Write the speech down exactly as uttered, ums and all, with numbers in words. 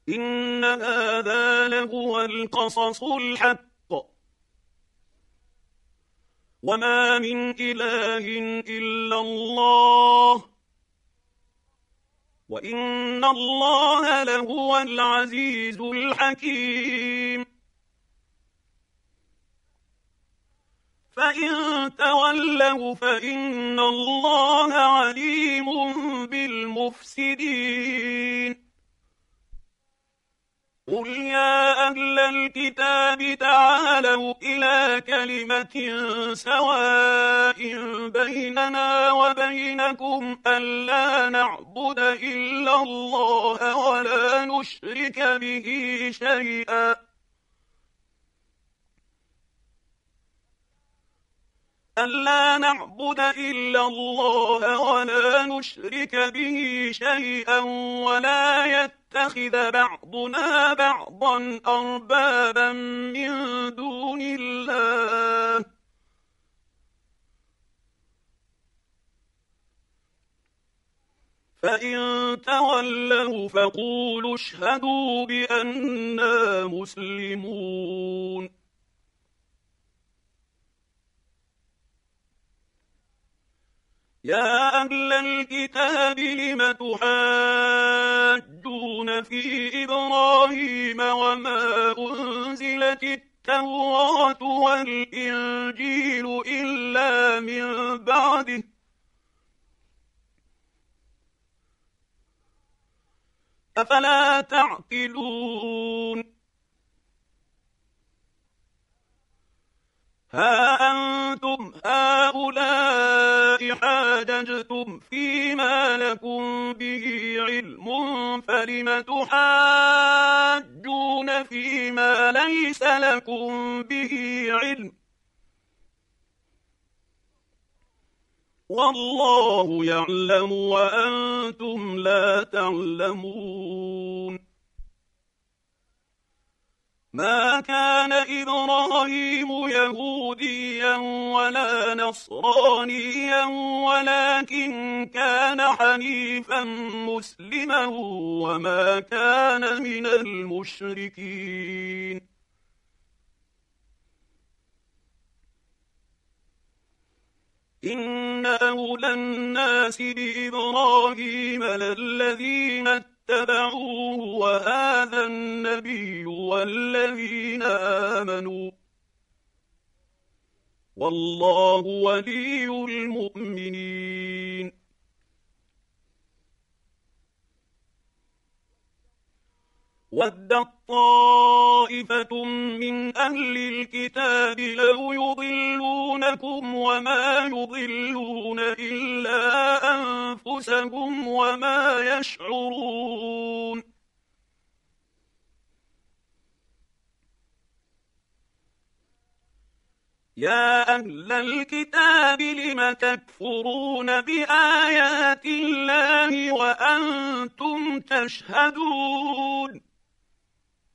إن هذا لهو القصص الحق وما من إله إلا الله وإن الله لهو العزيز الحكيم. فإن تولوا فإن الله عليم بالمفسدين. قل يا أهل الكتاب تعالوا إلى كلمة سواء بيننا وبينكم ألا نعبد إلا الله ولا نشرك به شيئا ألا نعبد إلا الله ولا نشرك به شيئا ولا يتخذ بعضنا بعضا أربابا من دون الله فإن تولوا فقولوا اشهدوا بأننا مسلمون. يا أهل الكتاب لم تحاجون في إبراهيم وما أنزلت التوراة والإنجيل إلا من بعده أفلا تعقلون. ها أنتم هؤلاء حاججتم فيما لكم به علم فلم تحاجون فيما ليس لكم به علم والله يعلم وأنتم لا تعلمون. ما كان إبراهيم يهوديا ولا نصرانيا ولكن كان حنيفا مسلما وما كان من المشركين. إن أولى الناس بإبراهيم للذين اتبعوه وهذا النبي والذين آمنوا والله ولي المؤمنين. ودت طائفة من أهل الكتاب لو يضلونكم وما يضلون إلا أنفسهم وما يشعرون. يا أهل الكتاب لم تكفرون بآيات الله وأنتم تشهدون.